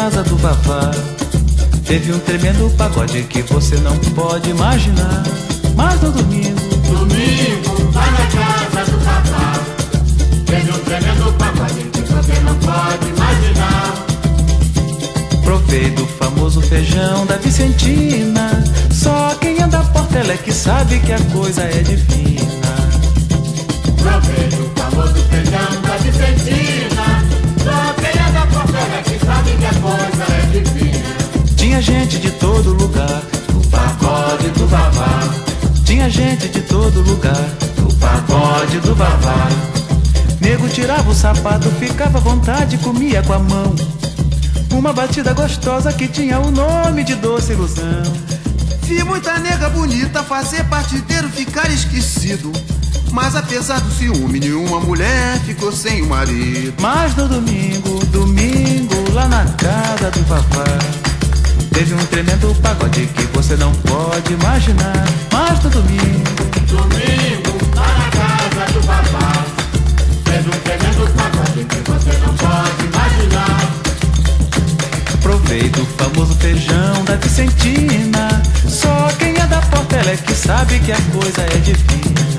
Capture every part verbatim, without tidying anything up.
casa do Vavá teve um tremendo pagode que você não pode imaginar. Mas no domingo, domingo, lá na casa do Vavá teve um tremendo pagode que você não pode imaginar. Provei do famoso feijão da Vicentina. Só quem anda por Portela é que sabe que a coisa é divina. Provei do famoso feijão da Vicentina. Só quem anda por Portela é que sabe que a coisa é divina. Tinha gente de todo lugar no pagode do Vavá. Tinha gente de todo lugar no pagode do Vavá. Nego tirava o sapato, ficava à vontade, comia com a mão uma batida gostosa que tinha o nome de Doce Ilusão. Vi muita nega bonita fazer partideiro ficar esquecido, mas apesar do ciúme, nenhuma mulher ficou sem o marido. Mas no domingo, domingo, lá na casa do Vavá teve um tremendo pagode que você não pode imaginar. Mas no domingo, domingo, lá na casa do Vavá teve um tremendo pagode que você não pode imaginar. Provei do famoso feijão da Vicentina. Só quem é da Portela é que sabe que a coisa é divina.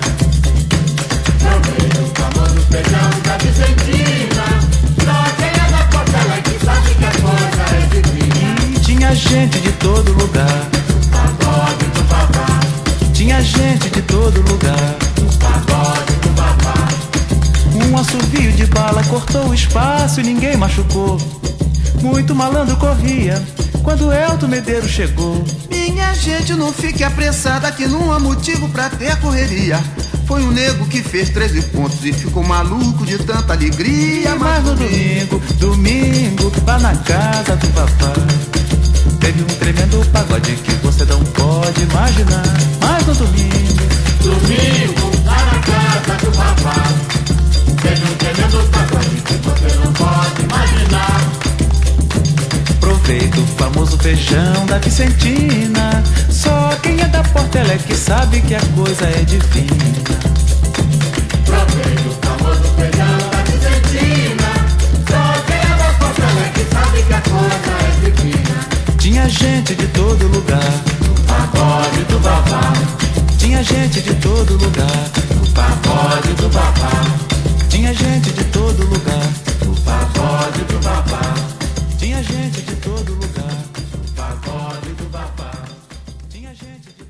Provei do famoso feijão da Vicentina. Só quem é da Portela é que sabe que a coisa é divina. E tinha gente de todo lugar no pagode do Vavá. Tinha gente de todo lugar no pagode do Vavá. Um assovio de bala cortou o espaço e ninguém machucou. Muito malandro corria quando Elton Medeiros chegou. Minha gente, não fique apressada que não há motivo pra ter correria. Foi um nego que fez treze pontos e ficou maluco de tanta alegria. Mas no domingo, domingo, lá na casa do Vavá teve um tremendo pagode que você não pode imaginar. Mas no domingo, domingo, lá na casa do Vavá teve um tremendo pagode que você não pode imaginar. Provei do famoso feijão da Vicentina. Só quem é da Portela é que sabe que a coisa é divina. Provei do famoso feijão da Vicentina. Só quem é da Portela é que sabe que a coisa é divina. Tinha gente de todo lugar no pagode do Vavá. Tinha gente de todo lugar no pagode do Vavá. Tinha gente de todo lugar no pagode do Vavá. Tinha gente de todo lugar no pagode do Vavá. Tinha gente de